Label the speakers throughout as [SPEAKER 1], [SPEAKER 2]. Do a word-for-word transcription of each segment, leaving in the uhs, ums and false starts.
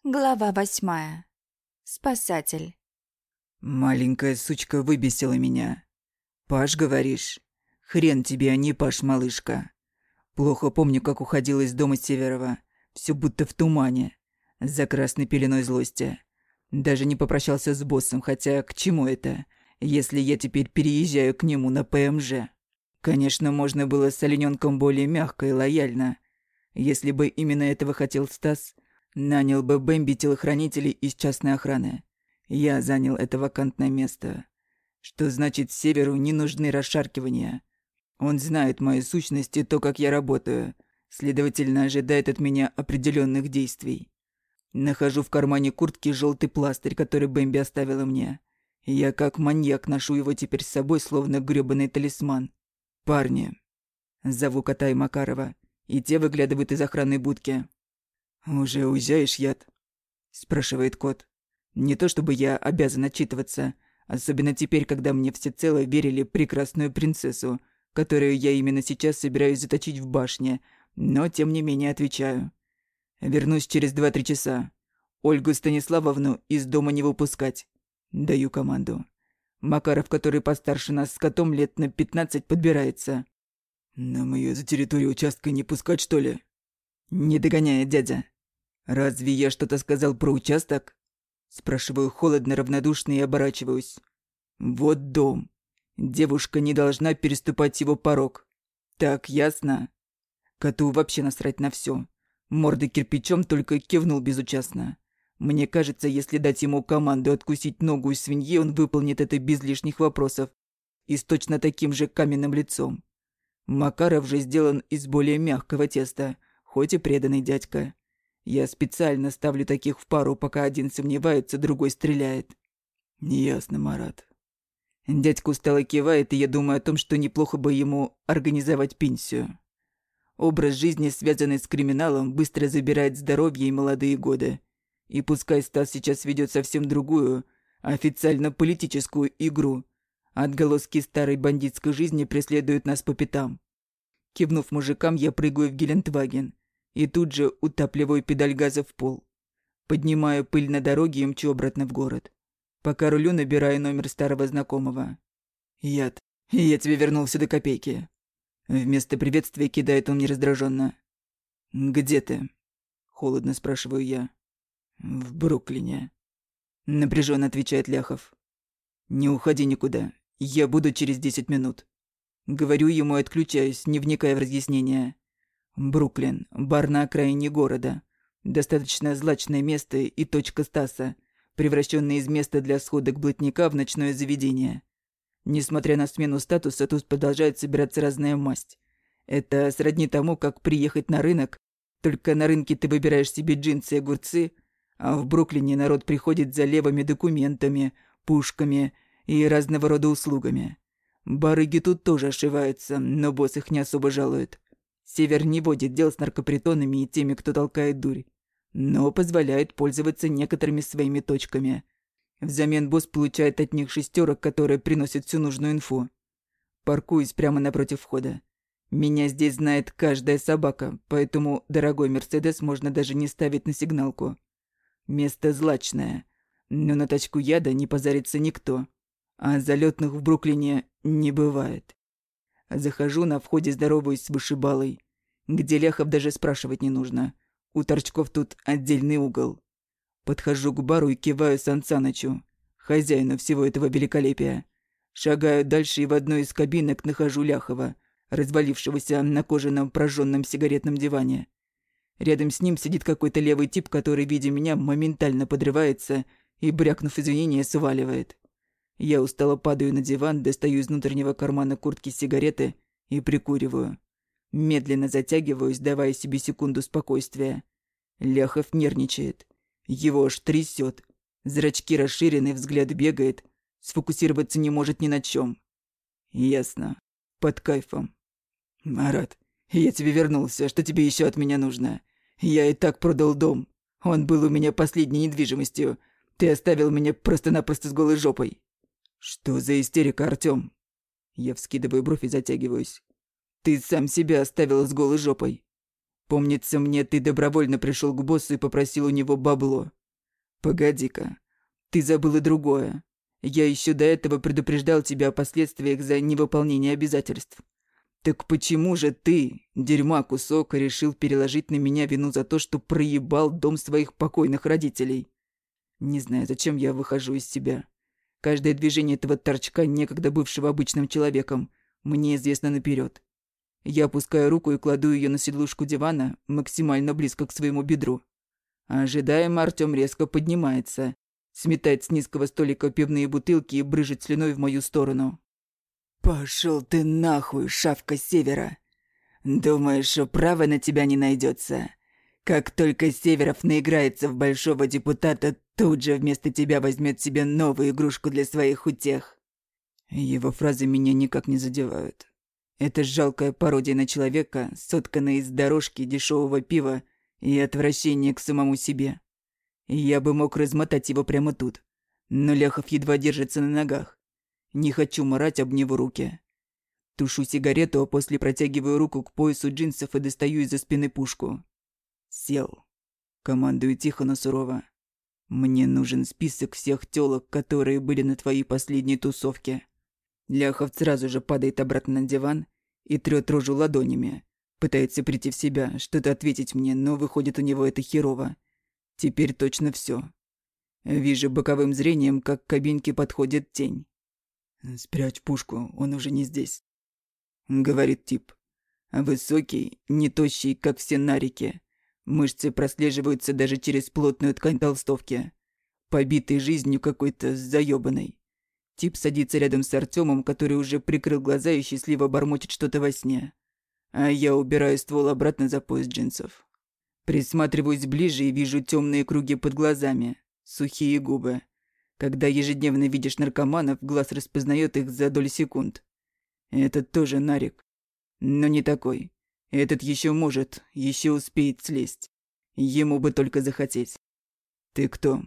[SPEAKER 1] Глава восьмая. Спасатель.
[SPEAKER 2] Маленькая сучка выбесила меня. Паш, говоришь? Хрен тебе, а не Паш, малышка. Плохо помню, как уходила из дома Северова. Все будто в тумане. За красной пеленой злости. Даже не попрощался с боссом, хотя к чему это, если я теперь переезжаю к нему на ПМЖ? Конечно, можно было с оленёнком более мягко и лояльно. Если бы именно этого хотел Стас, нанял бы Бэмби телохранителей из частной охраны. Я занял это вакантное место. Что значит, Северу не нужны расшаркивания. Он знает мою сущность и то, как я работаю. Следовательно, ожидает от меня определенных действий. Нахожу в кармане куртки желтый пластырь, который Бэмби оставила мне. Я как маньяк ношу его теперь с собой, словно грёбаный талисман. «Парни!» Зову Кота и Макарова, и те выглядывают из охранной будки. «Уже уезжаешь, Яд?» Спрашивает Кот. Не то чтобы я обязан отчитываться, особенно теперь, когда мне всецело верили прекрасную принцессу, которую я именно сейчас собираюсь заточить в башне, но тем не менее отвечаю. Вернусь через два-три часа. Ольгу Станиславовну из дома не выпускать. Даю команду. Макаров, который постарше нас с Котом лет на пятнадцать, подбирается. Нам её за территорию участка не пускать, что ли? Не догоняет дядя. Разве я что-то сказал про участок? Спрашиваю холодно, равнодушно и оборачиваюсь. Вот дом. Девушка не должна переступать его порог. Так ясно? Коту вообще насрать на всё. Мордой кирпичом только кивнул безучастно. Мне кажется, если дать ему команду откусить ногу из свиньи, он выполнит это без лишних вопросов. И с точно таким же каменным лицом. Макаров же сделан из более мягкого теста, хоть и преданный дядька. Я специально ставлю таких в пару, пока один сомневается, другой стреляет. Ясно, Марат. Дядька устало кивает, и я думаю о том, что неплохо бы ему организовать пенсию. Образ жизни, связанный с криминалом, быстро забирает здоровье и молодые годы. И пускай Стас сейчас ведет совсем другую, официально политическую игру, отголоски старой бандитской жизни преследуют нас по пятам. Кивнув мужикам, я прыгаю в Гелендваген и тут же утапливаю педаль газа в пол. Поднимаю пыль на дороге и мчу обратно в город. Пока рулю, набираю номер старого знакомого. «Яд, я тебе вернулся до копейки». Вместо приветствия кидает он мне раздраженно. «Где ты?» – холодно спрашиваю я. «В Бруклине», – напряженно отвечает Ляхов. «Не уходи никуда, я буду через десять минут». Говорю ему и отключаюсь, не вникая в разъяснения. Бруклин – бар на окраине города. Достаточно злачное место и точка Стаса, превращенная из места для сходок блатника в ночное заведение. Несмотря на смену статуса, тут продолжает собираться разная масть. Это сродни тому, как приехать на рынок, только на рынке ты выбираешь себе джинсы и огурцы, а в Бруклине народ приходит за левыми документами, пушками и разного рода услугами. Барыги тут тоже ошиваются, но босс их не особо жалует. Север не водит дел с наркопритонами и теми, кто толкает дурь, но позволяет пользоваться некоторыми своими точками. Взамен босс получает от них шестерок, которые приносят всю нужную инфу. Паркуюсь прямо напротив входа. Меня здесь знает каждая собака, поэтому дорогой Мерседес можно даже не ставить на сигналку. Место злачное, но на тачку яда не позарится никто, а залетных в Бруклине не бывает. Захожу, на входе здороваюсь с вышибалой, где Ляхов даже спрашивать не нужно. У торчков тут отдельный угол. Подхожу к бару и киваю Сан Санычу, хозяину всего этого великолепия. Шагаю дальше и в одной из кабинок нахожу Ляхова, развалившегося на кожаном прожженном сигаретном диване. Рядом с ним сидит какой-то левый тип, который, видя меня, моментально подрывается и, брякнув извинения, сваливает. Я устало падаю на диван, достаю из внутреннего кармана куртки сигареты и прикуриваю. Медленно затягиваюсь, давая себе секунду спокойствия. Ляхов нервничает. Его аж трясет. Зрачки расширены, взгляд бегает. Сфокусироваться не может ни на чем. Ясно. Под кайфом. Марат, я тебе вернулся. Что тебе еще от меня нужно? Я и так продал дом. Он был у меня последней недвижимостью. Ты оставил меня просто-напросто с голой жопой. Что за истерика, Артём? Я вскидываю бровь и затягиваюсь. Ты сам себя оставил с голой жопой. Помнится мне, ты добровольно пришел к боссу и попросил у него бабло. Погоди-ка, ты забыл и другое. Я еще до этого предупреждал тебя о последствиях за невыполнение обязательств. Так почему же ты, дерьма кусок, решил переложить на меня вину за то, что проебал дом своих покойных родителей? Не знаю, зачем я выхожу из себя. Каждое движение этого торчка, некогда бывшего обычным человеком, мне известно наперед. Я опускаю руку и кладу ее на сидушку дивана максимально близко к своему бедру. А ожидаемо Артём резко поднимается, сметает с низкого столика пивные бутылки и брызжет слюной в мою сторону. «Пошёл ты нахуй, шавка Севера! Думаешь, что права на тебя не найдется? Как только Северов наиграется в большого депутата, тут же вместо тебя возьмет себе новую игрушку для своих утех». Его фразы меня никак не задевают. Это жалкая пародия на человека, сотканная из дорожки, дешевого пива и отвращения к самому себе. Я бы мог размотать его прямо тут, но Ляхов едва держится на ногах. Не хочу марать об него руки. Тушу сигарету, а после протягиваю руку к поясу джинсов и достаю из-за спины пушку. Сел. Командую тихо, но сурово. Мне нужен список всех тёлок, которые были на твоей последней тусовке. Ляхов сразу же падает обратно на диван и трёт рожу ладонями. Пытается прийти в себя, что-то ответить мне, но выходит у него это херово. Теперь точно всё. Вижу боковым зрением, как к кабинке подходит тень. «Спрячь пушку, он уже не здесь», — говорит тип. Высокий, не тощий, как все нарики. Мышцы прослеживаются даже через плотную ткань толстовки. Побитый жизнью какой-то заёбанной. Тип садится рядом с Артёмом, который уже прикрыл глаза и счастливо бормочет что-то во сне. А я убираю ствол обратно за пояс джинсов. Присматриваюсь ближе и вижу тёмные круги под глазами, сухие губы. Когда ежедневно видишь наркоманов, глаз распознает их за доли секунд. Этот тоже нарик. Но не такой. Этот еще может, еще успеет слезть. Ему бы только захотеть. Ты кто?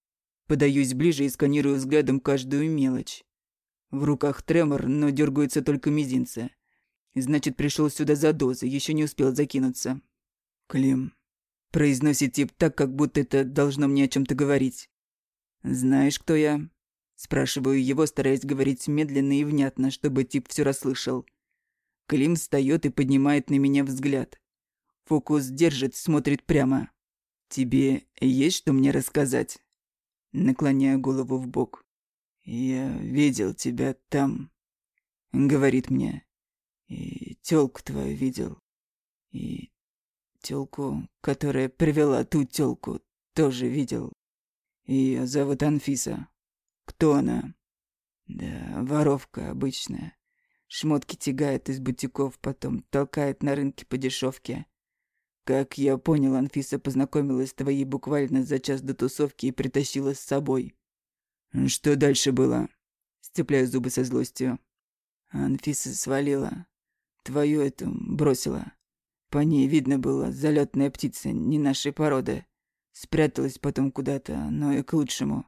[SPEAKER 2] Подаюсь ближе и сканирую взглядом каждую мелочь. В руках тремор, но дергаются только мизинцы. Значит, пришел сюда за дозой, еще не успел закинуться. Клим. Произносит тип так, как будто это должно мне о чем-то говорить. «Знаешь, кто я?» Спрашиваю его, стараясь говорить медленно и внятно, чтобы тип все расслышал. Клим встает и поднимает на меня взгляд. Фокус держит, смотрит прямо. «Тебе есть что мне рассказать?» Наклоняю голову в бок. «Я видел тебя там», — говорит мне. «И тёлку твою видел. И тёлку, которая привела ту тёлку, тоже видел. Её зовут Анфиса. Кто она?» «Да, воровка обычная. Шмотки тягает из бутиков, потом толкает на рынке по дешевке. Как я понял, Анфиса познакомилась с твоей буквально за час до тусовки и притащила с собой». «Что дальше было?» Сцепляю зубы со злостью. «Анфиса свалила. Твою эту бросила. По ней видно было, залетная птица, не нашей породы. Спряталась потом куда-то, но и к лучшему».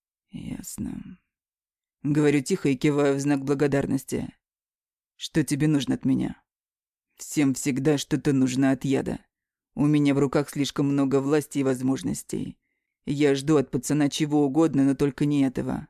[SPEAKER 2] «Ясно». Говорю тихо и киваю в знак благодарности. «Что тебе нужно от меня?» «Всем всегда что-то нужно от яда. У меня в руках слишком много власти и возможностей. Я жду от пацана чего угодно, но только не этого.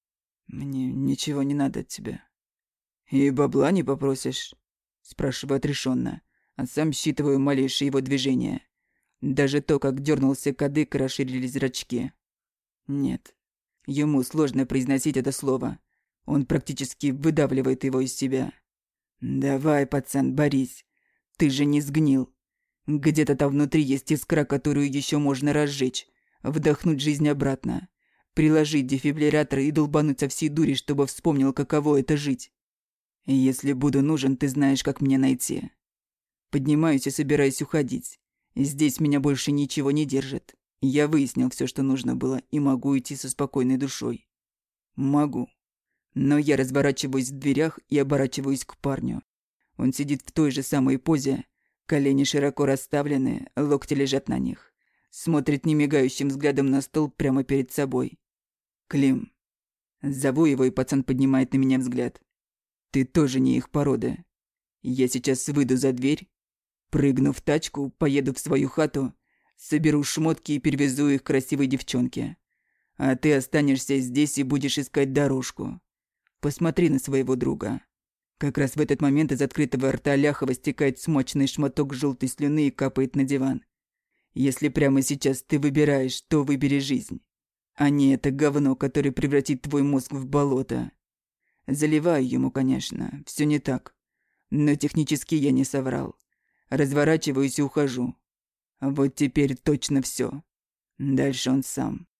[SPEAKER 2] Мне ничего не надо от тебя». «И бабла не попросишь?» Спрашиваю отрешенно, а сам считываю малейшие его движения. Даже то, как дернулся кадык и расширились зрачки. Нет. Ему сложно произносить это слово. Он практически выдавливает его из себя. «Давай, пацан, борись. Ты же не сгнил. Где-то там внутри есть искра, которую еще можно разжечь. Вдохнуть жизнь обратно. Приложить дефибриллятор и долбануть со всей дури, чтобы вспомнил, каково это жить. Если буду нужен, ты знаешь, как меня найти». Поднимаюсь и собираюсь уходить. Здесь меня больше ничего не держит. Я выяснил все, что нужно было, и могу идти со спокойной душой. Могу. Но я разворачиваюсь в дверях и оборачиваюсь к парню. Он сидит в той же самой позе. Колени широко расставлены, локти лежат на них. Смотрит немигающим взглядом на стол прямо перед собой. «Клим». Зову его, и пацан поднимает на меня взгляд. «Ты тоже не их породы. Я сейчас выйду за дверь, Прыгну в тачку, поеду в свою хату, соберу шмотки и перевезу их к красивой девчонке. А ты останешься здесь и будешь искать дорожку. Посмотри на своего друга. Как раз в этот момент из открытого рта Ляхова стекает смачный шматок желтой слюны и капает на диван. Если прямо сейчас ты выбираешь, то выбери жизнь. А не это говно, которое превратит твой мозг в болото. Заливаю ему, конечно, все не так. Но технически я не соврал. Разворачиваюсь и ухожу. Вот теперь точно все. Дальше он сам.